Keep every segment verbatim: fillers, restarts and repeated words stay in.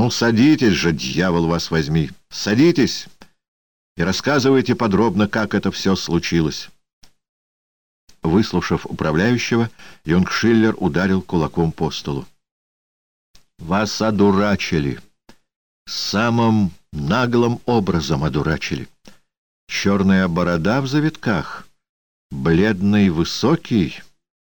Ну, садитесь же, дьявол вас возьми, садитесь и рассказывайте подробно, как это все случилось. Выслушав управляющего, Юнгшиллер ударил кулаком по столу. Вас одурачили. Самым наглым образом одурачили. Черная борода в завитках, бледный, высокий.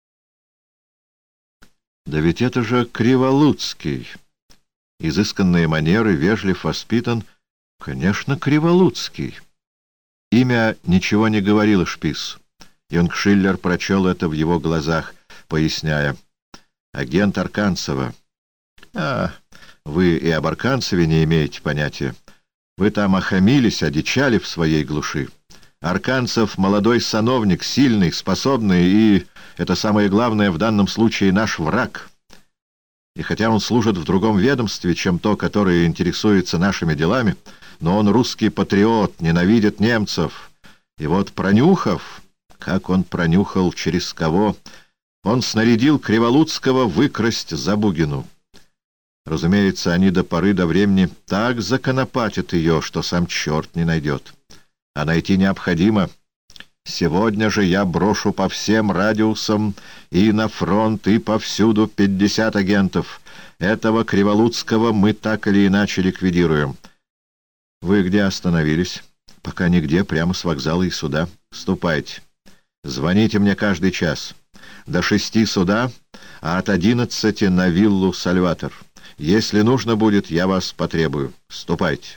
Да ведь это же Криволуцкий. Изысканные манеры, вежлив, воспитан. Конечно, Криволуцкий. Имя ничего не говорило Шпису. Юнгшиллер прочел это в его глазах, поясняя. Агент Арканцева. А, вы и об Арканцеве не имеете понятия. Вы там охамились, одичали в своей глуши. Арканцев — молодой сановник, сильный, способный и, это самое главное, в данном случае наш враг. И хотя он служит в другом ведомстве, чем то, которое интересуется нашими делами, но он русский патриот, ненавидит немцев. И вот пронюхав, как он пронюхал, через кого, он снарядил Криволуцкого выкрасть Забугину. Разумеется, они до поры до времени так законопатят ее, что сам черт не найдет. А найти необходимо. Сегодня же я брошу по всем радиусам и на фронт, и повсюду пятьдесят агентов. Этого Криволуцкого мы так или иначе ликвидируем. Вы где остановились? Пока нигде, прямо с вокзала и сюда. Ступайте. Звоните мне каждый час. До шести сюда, а от одиннадцати на виллу «Сальватор». Если нужно будет, я вас потребую. Ступайте.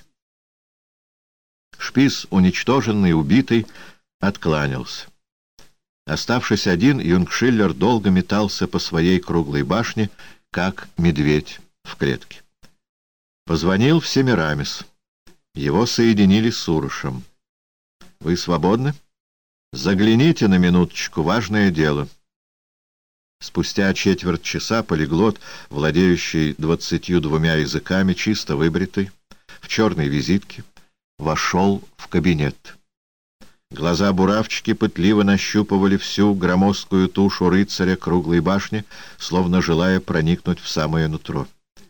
Шпис, уничтоженный, убитый, откланялся. Оставшись один, Юнгшиллер долго метался по своей круглой башне, как медведь в клетке. Позвонил в Семирамис. Его соединили с Урышем. «Вы свободны? Загляните на минуточку, важное дело». Спустя четверть часа полиглот, владеющий двадцатью двумя языками, чисто выбритый, в черной визитке, вошел в кабинет. Глаза буравчики пытливо нащупывали всю громоздкую тушу рыцаря круглой башни, словно желая проникнуть в самое нутро.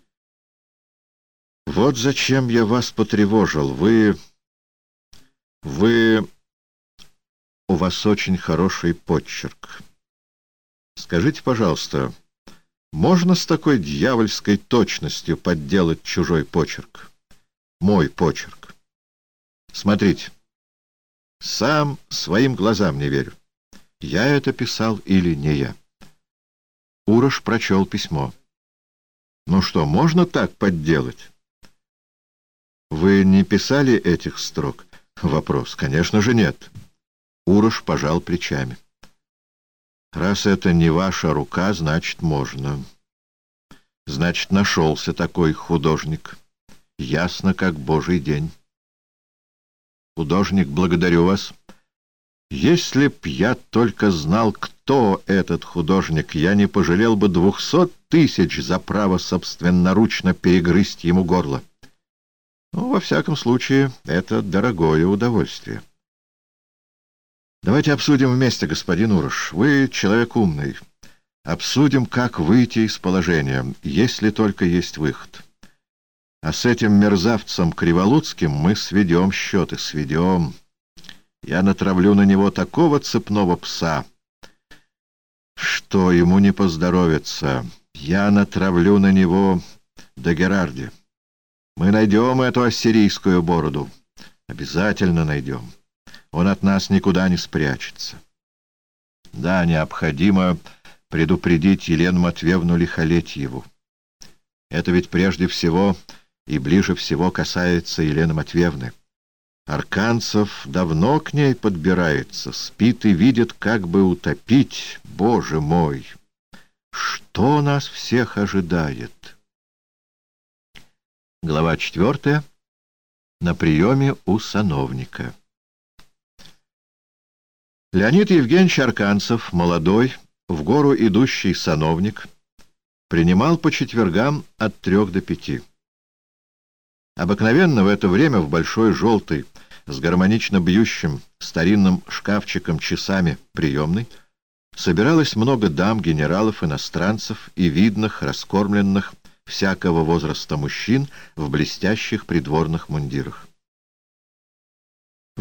«Вот зачем я вас потревожил. Вы... вы... у вас очень хороший почерк. Скажите, пожалуйста, можно с такой дьявольской точностью подделать чужой почерк? Мой почерк. Смотрите. Сам своим глазам не верю. Я это писал или не я?» Урош прочел письмо. «Ну что, можно так подделать?» «Вы не писали этих строк?» Вопрос. «Конечно же нет». Урош пожал плечами. «Раз это не ваша рука, значит, можно. Значит, нашелся такой художник. Ясно, как божий день. Художник, благодарю вас. Если б я только знал, кто этот художник, я не пожалел бы двухсот тысяч за право собственноручно перегрызть ему горло. Ну, во всяком случае, это дорогое удовольствие. Давайте обсудим вместе, господин Урош. Вы человек умный. Обсудим, как выйти из положения, если только есть выход. А с этим мерзавцем Криволуцким мы сведем счеты, сведем. Я натравлю на него такого цепного пса, что ему не поздоровится. Я натравлю на него Дагерарди. Мы найдем эту ассирийскую бороду. Обязательно найдем. Он от нас никуда не спрячется. Да, необходимо предупредить Елену Матвеевну Лихолетьеву. Это ведь прежде всего и ближе всего касается Елены Матвеевны. Арканцев давно к ней подбирается, спит и видит, как бы утопить. Боже мой! Что нас всех ожидает? Глава четвертая. На приеме у сановника. Леонид Евгеньевич Арканцев, молодой, в гору идущий сановник, принимал по четвергам от трех до пяти. Обыкновенно в это время в большой желтой, с гармонично бьющим старинным шкафчиком часами приемной собиралось много дам, генералов, иностранцев и видных, раскормленных всякого возраста мужчин в блестящих придворных мундирах.